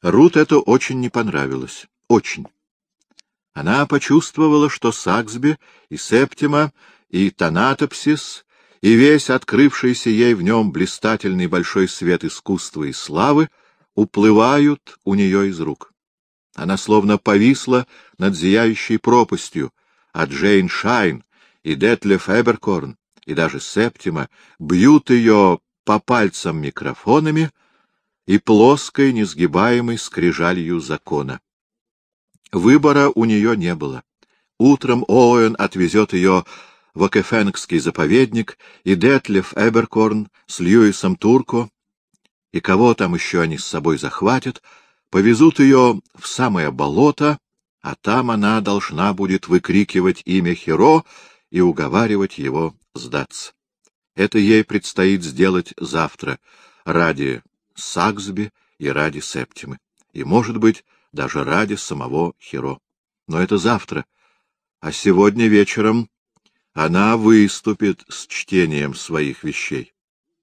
Рут это очень не понравилось. Очень. Она почувствовала, что Саксби и Септима, и Танатопсис, и весь открывшийся ей в нем блистательный большой свет искусства и славы уплывают у нее из рук. Она словно повисла над зияющей пропастью, а Джейн Шайн и Детлеф Эберкорн, и даже Септима бьют ее по пальцам микрофонами и плоской, несгибаемой скрижалью закона. Выбора у нее не было. Утром Оуэн отвезет ее в Окефенгский заповедник, и Детлеф Эберкорн с Льюисом Турко, и кого там еще они с собой захватят, повезут ее в самое болото, а там она должна будет выкрикивать имя Хиро и уговаривать его сдаться. Это ей предстоит сделать завтра ради Саксби и ради Септимы, и, может быть, даже ради самого Хиро. Но это завтра, а сегодня вечером она выступит с чтением своих вещей.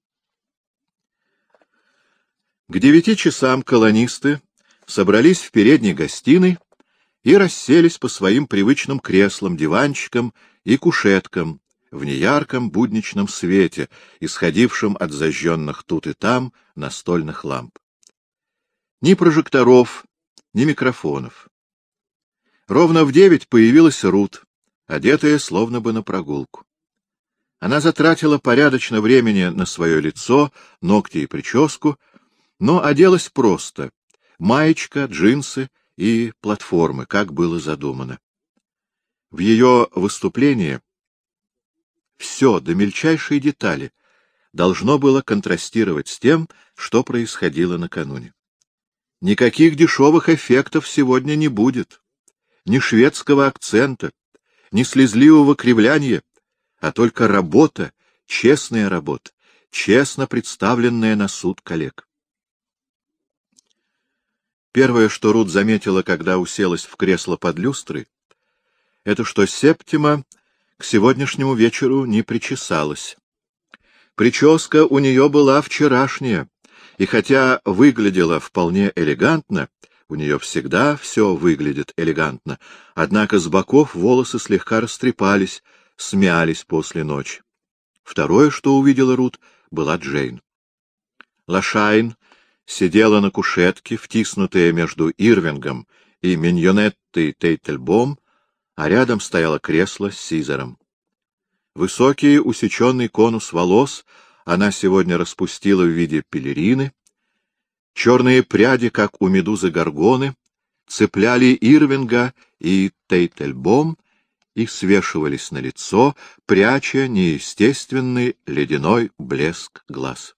К 9 часам колонисты собрались в передней гостиной и расселись по своим привычным креслам, диванчикам и кушеткам в неярком будничном свете, исходившем от зажженных тут и там настольных ламп. Ни прожекторов, ни микрофонов. Ровно в 9 появилась Рут, одетая словно бы на прогулку. Она затратила порядочно времени на свое лицо, ногти и прическу, но оделась просто — маечка, джинсы и платформы, как было задумано. В ее выступлении все до мельчайшей детали должно было контрастировать с тем, что происходило накануне. Никаких дешевых эффектов сегодня не будет, ни шведского акцента, ни слезливого кривляния, а только работа, честная работа, честно представленная на суд коллег. Первое, что Рут заметила, когда уселась в кресло под люстрой, это что Септима к сегодняшнему вечеру не причесалась. Прическа у нее была вчерашняя, и хотя выглядела вполне элегантно, у нее всегда все выглядит элегантно, однако с боков волосы слегка растрепались, смялись после ночи. Второе, что увидела Рут, была Джейн. Лашайн сидела на кушетке, втиснутая между Ирвингом и Миньонеттой Тейтельбом, а рядом стояло кресло с Сизером. Высокий усеченный конус волос она сегодня распустила в виде пелерины. Черные пряди, как у медузы Горгоны, цепляли Ирвинга и Тейтельбом и свешивались на лицо, пряча неестественный ледяной блеск глаз.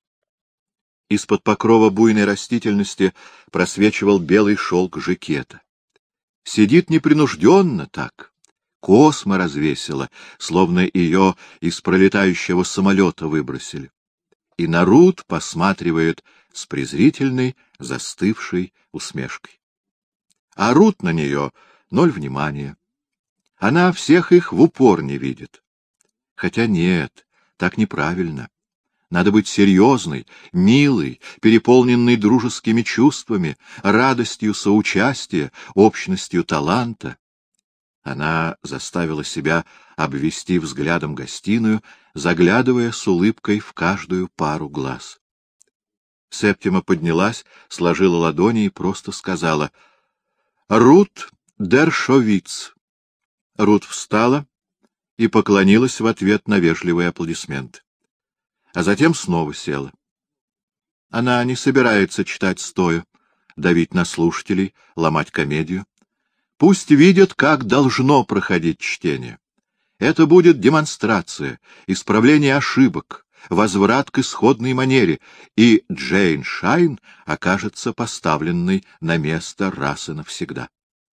Из-под покрова буйной растительности просвечивал белый шелк жакета. Сидит непринужденно так, космо развесила, словно ее из пролетающего самолета выбросили. И на Рут посматривает с презрительной, застывшей усмешкой. А Рут на нее ноль внимания. Она всех их в упор не видит. Хотя нет, так неправильно. Надо быть серьезной, милой, переполненной дружескими чувствами, радостью соучастия, общностью таланта. Она заставила себя обвести взглядом гостиную, заглядывая с улыбкой в каждую пару глаз. Септима поднялась, сложила ладони и просто сказала: «Рут Дершовиц». Рут встала и поклонилась в ответ на вежливые аплодисменты. А затем снова села. Она не собирается читать стоя, давить на слушателей, ломать комедию. Пусть видят, как должно проходить чтение. Это будет демонстрация, исправление ошибок, возврат к исходной манере, и Джейн Шайн окажется поставленной на место раз и навсегда.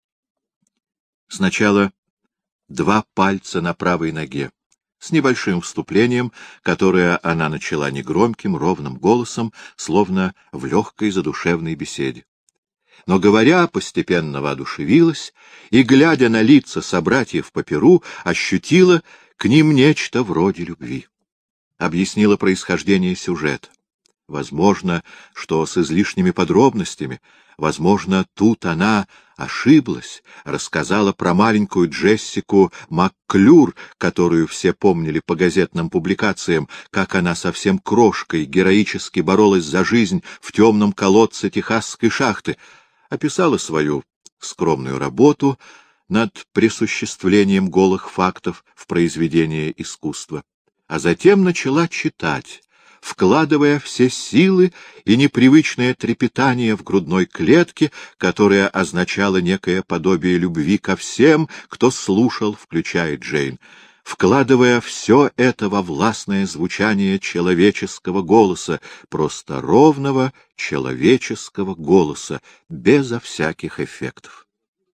Сначала 2 пальца на правой ноге, с небольшим вступлением, которое она начала негромким, ровным голосом, словно в легкой задушевной беседе. Но, говоря, постепенно воодушевилась и, глядя на лица собратьев по перу, ощутила к ним нечто вроде любви. Объяснила происхождение сюжета. Возможно, что с излишними подробностями. Возможно, тут она ошиблась, рассказала про маленькую Джессику МакКлюр, которую все помнили по газетным публикациям, как она совсем крошкой героически боролась за жизнь в темном колодце техасской шахты, описала свою скромную работу над присуществлением голых фактов в произведение искусства, а затем начала читать, вкладывая все силы и непривычное трепетание в грудной клетке, которое означало некое подобие любви ко всем, кто слушал, включая Джейн, вкладывая все это во властное звучание человеческого голоса, просто ровного человеческого голоса, безо всяких эффектов.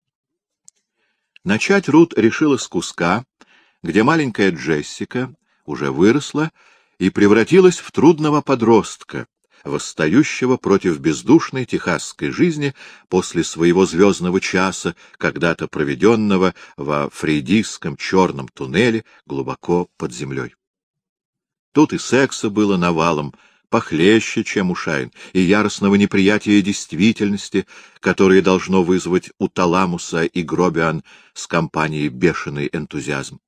Начать Рут решила с куска, где маленькая Джессика уже выросла и превратилась в трудного подростка, восстающего против бездушной техасской жизни после своего звездного часа, когда-то проведенного во фрейдистском черном туннеле глубоко под землей. Тут и секса было навалом, похлеще, чем у Шайн, и яростного неприятия действительности, которое должно вызвать у Таламуса и Гробиан с компанией бешеный энтузиазм.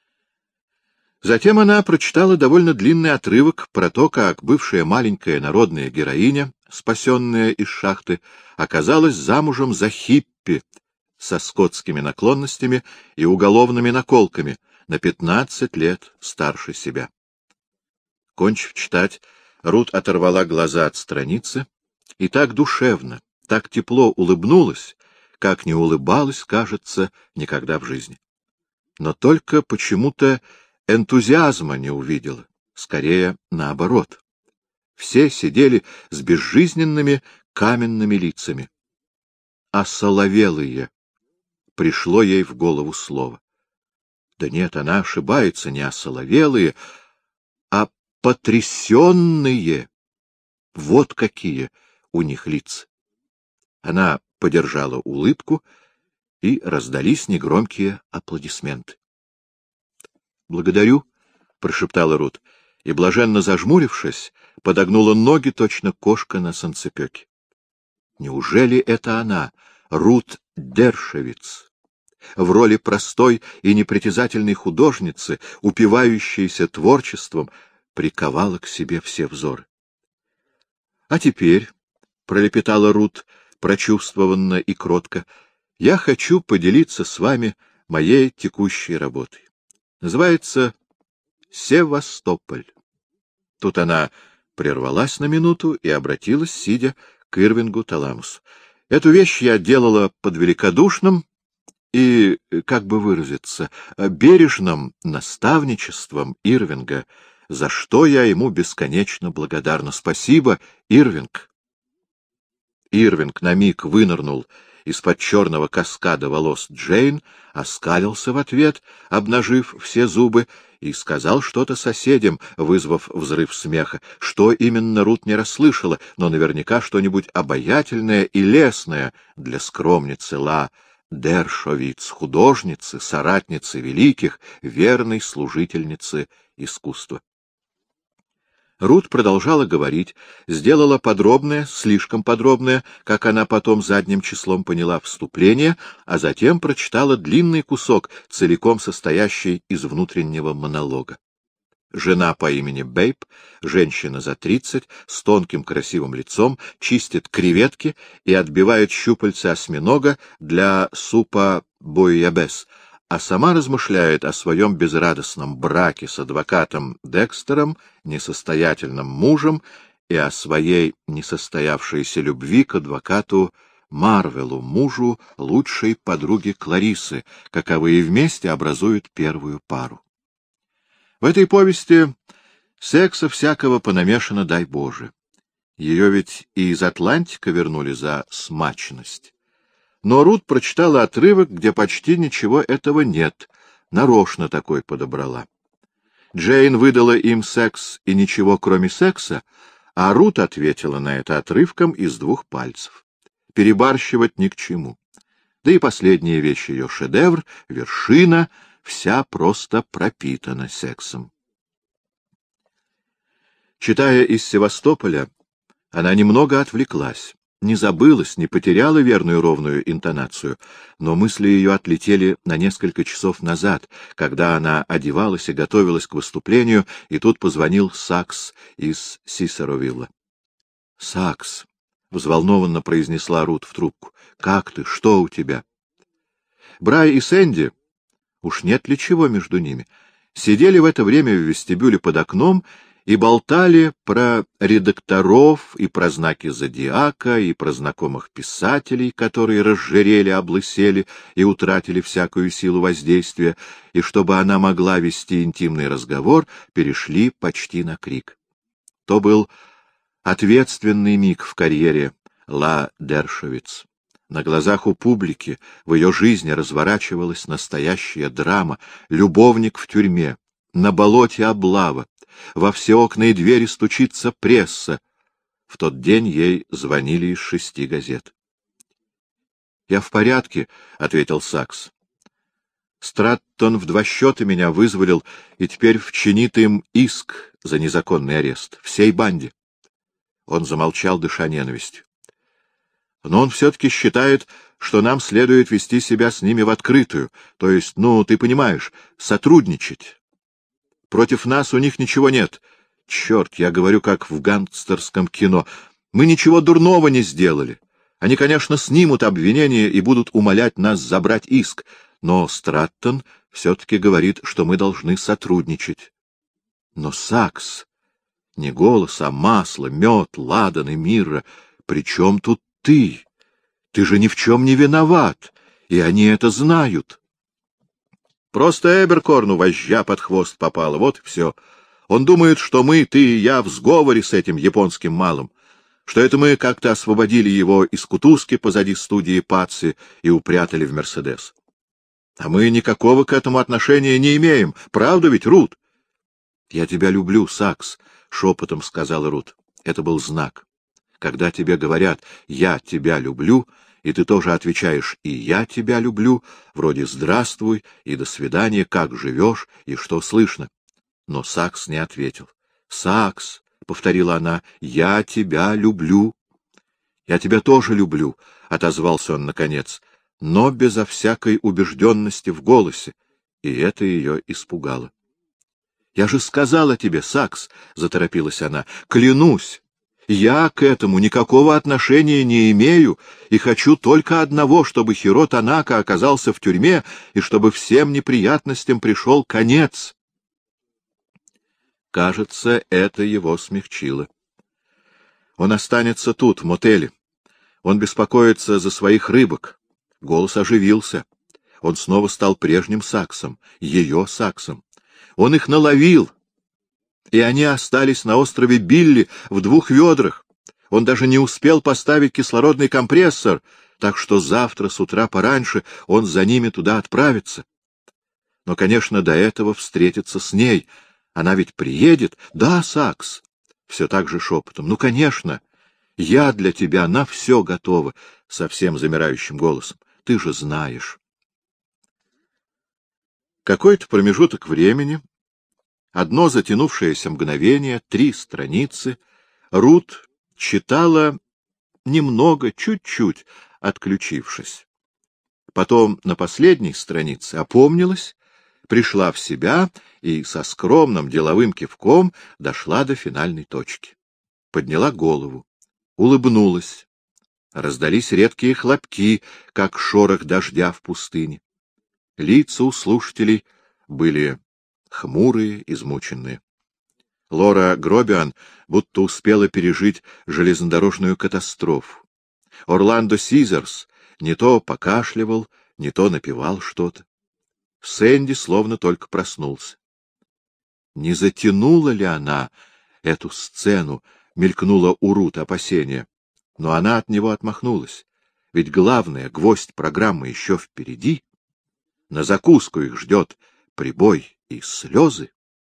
Затем она прочитала довольно длинный отрывок про то, как бывшая маленькая народная героиня, спасенная из шахты, оказалась замужем за хиппи со скотскими наклонностями и уголовными наколками, на 15 лет старше себя. Кончив читать, Рут оторвала глаза от страницы и так душевно, так тепло улыбнулась, как не улыбалась, кажется, никогда в жизни. Но только почему-то энтузиазма не увидела, скорее наоборот. Все сидели с безжизненными каменными лицами. Осоловелые, пришло ей в голову слово. Да нет, она ошибается, не осоловелые, а потрясенные. Вот какие у них лица. Она подержала улыбку, и раздались негромкие аплодисменты. — Благодарю, — прошептала Рут, и, блаженно зажмурившись, подогнула ноги, точно кошка на санцепёке. Неужели это она, Рут Дершевиц, в роли простой и непритязательной художницы, упивающейся творчеством, приковала к себе все взоры? — А теперь, — пролепетала Рут, прочувствованно и кротко, — я хочу поделиться с вами моей текущей работой. Называется «Севастополь». Тут она прервалась на минуту и обратилась, сидя, к Ирвингу Таламусу. Эту вещь я делала под великодушным и, как бы выразиться, бережным наставничеством Ирвинга, за что я ему бесконечно благодарна. Спасибо, Ирвинг. Ирвинг на миг вынырнул из-под черного каскада волос Джейн, оскалился в ответ, обнажив все зубы, и сказал что-то соседям, вызвав взрыв смеха. Что именно, Рут не расслышала, но наверняка что-нибудь обаятельное и лестное для скромницы Ла Дершовиц, художницы, соратницы великих, верной служительницы искусства. Рут продолжала говорить, сделала подробное, слишком подробное, как она потом задним числом поняла, вступление, а затем прочитала длинный кусок, целиком состоящий из внутреннего монолога. Жена по имени Бейб, женщина за 30, с тонким красивым лицом, чистит креветки и отбивает щупальца осьминога для супа буйябес, а сама размышляет о своем безрадостном браке с адвокатом Декстером, несостоятельным мужем, и о своей несостоявшейся любви к адвокату Марвелу, мужу лучшей подруги Кларисы, каковые вместе образуют первую пару. В этой повести секса всякого понамешано, дай Боже. Ее ведь и из Атлантика вернули за смачность. Но Рут прочитала отрывок, где почти ничего этого нет, нарочно такой подобрала. Джейн выдала им секс и ничего, кроме секса, а Рут ответила на это отрывком из 2 пальцев. Перебарщивать ни к чему. Да и последняя вещь ее шедевр, вершина, вся просто пропитана сексом. Читая из Севастополя, Она немного отвлеклась, не забылась, не потеряла верную ровную интонацию, но мысли ее отлетели на несколько часов назад, когда она одевалась и готовилась к выступлению, и тут позвонил Сакс из Сисеровилла. — Сакс, — взволнованно произнесла Рут в трубку, — как ты? Что у тебя? Брай и Сэнди, уж нет ли чего между ними, сидели в это время в вестибюле под окном и болтали про редакторов, и про знаки зодиака, и про знакомых писателей, которые разжирели, облысели и утратили всякую силу воздействия, и чтобы она могла вести интимный разговор, перешли почти на крик. То был ответственный миг в карьере Ла Дершовиц. На глазах у публики в ее жизни разворачивалась настоящая драма, любовник в тюрьме, на болоте облава, во все окна и двери стучится пресса. В тот день ей звонили из 6 газет. — Я в порядке, — ответил Сакс. Страттон в 2 счета меня вызволил и теперь вчинит им иск за незаконный арест. Всей банде. Он замолчал, дыша ненавистью. Но он все-таки считает, что нам следует вести себя с ними в открытую, то есть, ты понимаешь, сотрудничать. Против нас у них ничего нет. Черт, я говорю, как в гангстерском кино. Мы ничего дурного не сделали. Они, конечно, снимут обвинение и будут умолять нас забрать иск, но Страттон все-таки говорит, что мы должны сотрудничать. Но Сакс, не голос, а масло, мед, ладан и мирра, при чем тут ты? Ты же ни в чем не виноват, и они это знают. Просто Эберкорну вожжа под хвост попала, вот и все. Он думает, что мы, ты и я, в сговоре с этим японским малым, что это мы как-то освободили его из кутузки позади студии Паци и упрятали в Мерседес. А мы никакого к этому отношения не имеем, правда ведь, Рут? — Я тебя люблю, Сакс, — шепотом сказала Рут. Это был знак. Когда тебе говорят «я тебя люблю», и ты тоже отвечаешь «и я тебя люблю», вроде «здравствуй» и «до свидания», «как живешь» и «что слышно». Но Сакс не ответил. «Сакс», — повторила она, — «я тебя люблю». «Я тебя тоже люблю», — отозвался он наконец, но безо всякой убежденности в голосе, и это ее испугало. «Я же сказала тебе, Сакс», — заторопилась она, — «клянусь, я к этому никакого отношения не имею и хочу только одного, чтобы Хиро Танака оказался в тюрьме и чтобы всем неприятностям пришел конец». Кажется, это его смягчило. Он останется тут, в мотеле. Он беспокоится за своих рыбок. Голос оживился. Он снова стал прежним Саксом, ее Саксом. Он их наловил, и они остались на острове Билли в 2 ведрах. Он даже не успел поставить кислородный компрессор, так что завтра с утра пораньше он за ними туда отправится. Но, конечно, до этого встретиться с ней. Она ведь приедет. Да, Сакс? Все так же шепотом. Ну, конечно. Я для тебя на все готова, совсем замирающим голосом. Ты же знаешь. Какой-то промежуток времени, одно затянувшееся мгновение, 3 страницы, Рут читала немного, чуть-чуть, отключившись. Потом на последней странице опомнилась, пришла в себя и со скромным деловым кивком дошла до финальной точки. Подняла голову, улыбнулась. Раздались редкие хлопки, как шорох дождя в пустыне. Лица у слушателей были хмурые, измученные. Лора Гробиан будто успела пережить железнодорожную катастрофу. Орландо Сизерс не то покашливал, не то напевал что-то. Сэнди словно только проснулся. Не затянула ли она эту сцену, мелькнуло у Рут опасение, но она от него отмахнулась. Ведь главное, гвоздь программы еще впереди. На закуску их ждет прибой и слезы.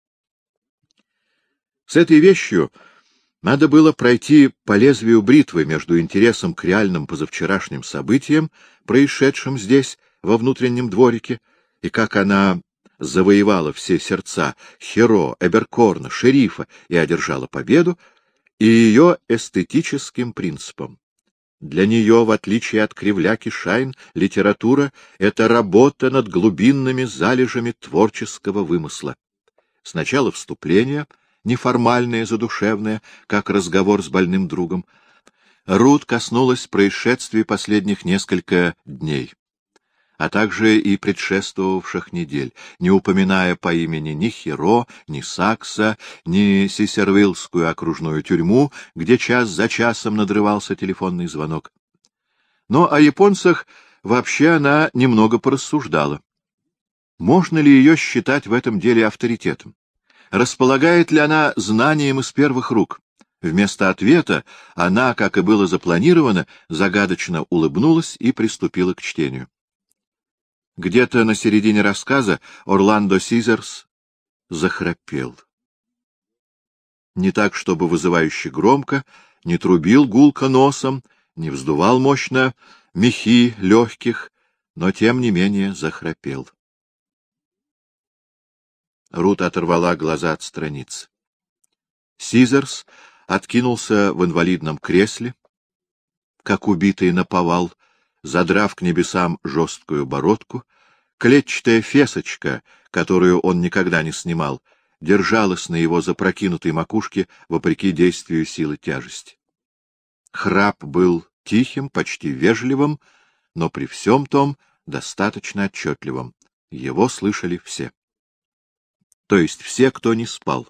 С этой вещью надо было пройти по лезвию бритвы между интересом к реальным позавчерашним событиям, происшедшим здесь, во внутреннем дворике, и как она завоевала все сердца Хиро, Эберкорна, шерифа и одержала победу, и ее эстетическим принципам. Для нее, в отличие от кривляки Шайн, литература — это работа над глубинными залежами творческого вымысла. Сначала вступление, неформальное, задушевное, как разговор с больным другом. Рут коснулась происшествий последних несколько дней, а также и предшествовавших недель, не упоминая по имени ни Хиро, ни Сакса, ни Сисервиллскую окружную тюрьму, где час за часом надрывался телефонный звонок. Но о японцах вообще она немного порассуждала. Можно ли ее считать в этом деле авторитетом? Располагает ли она знанием из первых рук? Вместо ответа она, как и было запланировано, загадочно улыбнулась и приступила к чтению. Где-то на середине рассказа Орландо Сизерс захрапел. Не так, чтобы вызывающе громко, не трубил гулко носом, не вздувал мощно мехи легких, но тем не менее захрапел. Рут оторвала глаза от страниц. Сизерс откинулся в инвалидном кресле, как убитый наповал, задрав к небесам жесткую бородку. Клетчатая фесочка, которую он никогда не снимал, держалась на его запрокинутой макушке вопреки действию силы тяжести. Храп был тихим, почти вежливым, но при всем том достаточно отчетливым. Его слышали все. То есть все, кто не спал.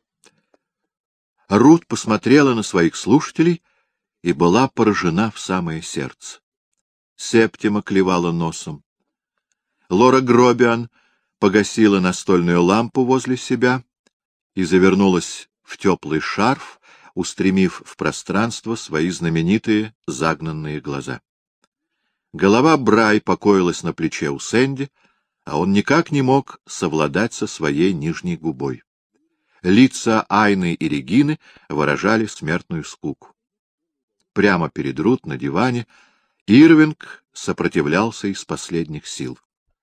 Рут посмотрела на своих слушателей и была поражена в самое сердце. Септима клевала носом. Лора Гробиан погасила настольную лампу возле себя и завернулась в теплый шарф, устремив в пространство свои знаменитые загнанные глаза. Голова Брай покоилась на плече у Сэнди, а он никак не мог совладать со своей нижней губой. Лица Айны и Регины выражали смертную скуку. Прямо перед Рут на диване Ирвинг сопротивлялся из последних сил.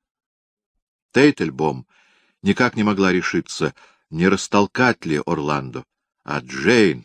Тейтельбом никак не могла решиться, не растолкать ли Орландо, а Джейн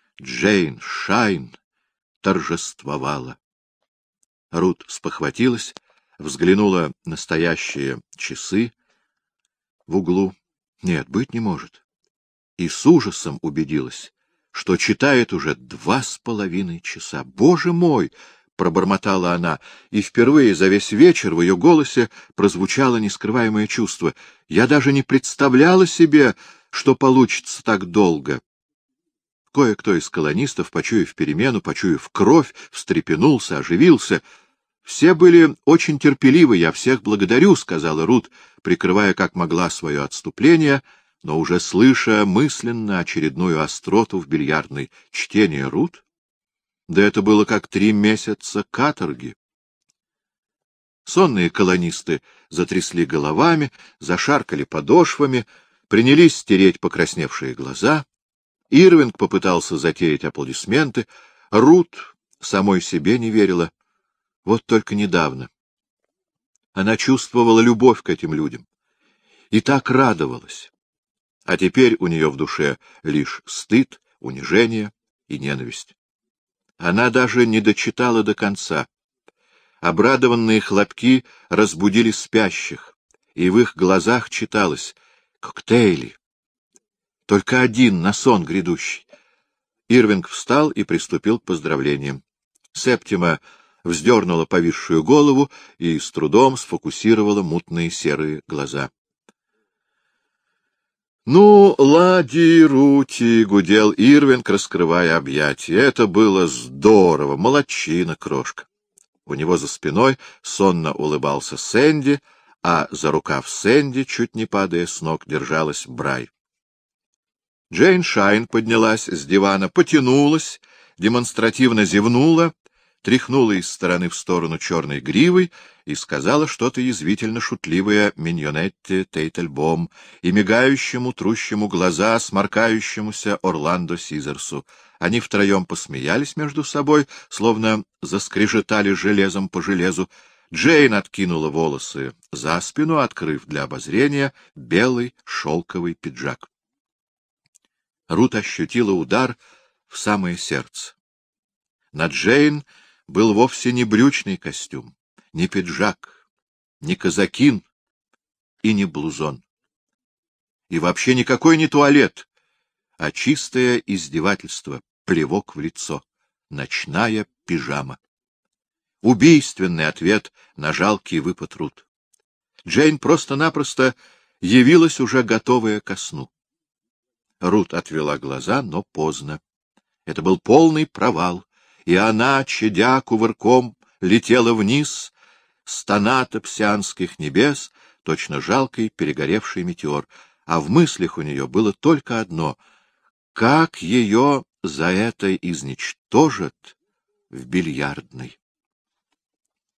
Шайн торжествовала. Рут спохватилась, взглянула на стоящие часы в углу. Нет, быть не может. И с ужасом убедилась, что читает уже 2,5 часа. Боже мой! — пробормотала она, и впервые за весь вечер в ее голосе прозвучало нескрываемое чувство. Я даже не представляла себе, что получится так долго. Кое-кто из колонистов, почуяв перемену, почуяв кровь, встрепенулся, оживился. — Все были очень терпеливы, я всех благодарю, — сказала Рут, прикрывая как могла свое отступление, но уже слыша мысленно очередную остроту в бильярдной. Чтение Рут? Да это было как 3 месяца каторги. Сонные колонисты затрясли головами, зашаркали подошвами, принялись стереть покрасневшие глаза. Ирвинг попытался затеять аплодисменты. Рут самой себе не верила. Вот только недавно. Она чувствовала любовь к этим людям и так радовалась. А теперь у нее в душе лишь стыд, унижение и ненависть. Она даже не дочитала до конца. Обрадованные хлопки разбудили спящих, и в их глазах читалось «Коктейли». Только один на сон грядущий. Ирвинг встал и приступил к поздравлениям. Септима вздернула повисшую голову и с трудом сфокусировала мутные серые глаза. — Ну, лади-рути, — гудел Ирвинг, раскрывая объятия. — Это было здорово, молодчина, крошка. У него за спиной сонно улыбался Сэнди, а за рукав Сэнди, чуть не падая с ног, держалась Брай. Джейн Шайн поднялась с дивана, потянулась, демонстративно зевнула, тряхнула из стороны в сторону черной гривой и сказала что-то язвительно-шутливое миньонетте Тейтельбом и мигающему, трущему глаза, сморкающемуся Орландо Сизерсу. Они втроем посмеялись между собой, словно заскрежетали железом по железу. Джейн откинула волосы за спину, открыв для обозрения белый шелковый пиджак. Рут ощутила удар в самое сердце. На Джейн был вовсе не брючный костюм, не пиджак, не казакин и не блузон. И вообще никакой не туалет, а чистое издевательство, плевок в лицо, ночная пижама. Убийственный ответ на жалкий выпад Рут. Джейн просто-напросто явилась уже готовая ко сну. Рут отвела глаза, но поздно. Это был полный провал, и она, чадя кувырком, летела вниз с тонатопсианских небес, точно жалкий перегоревший метеор, а в мыслях у нее было только одно — как ее за это изничтожат в бильярдной.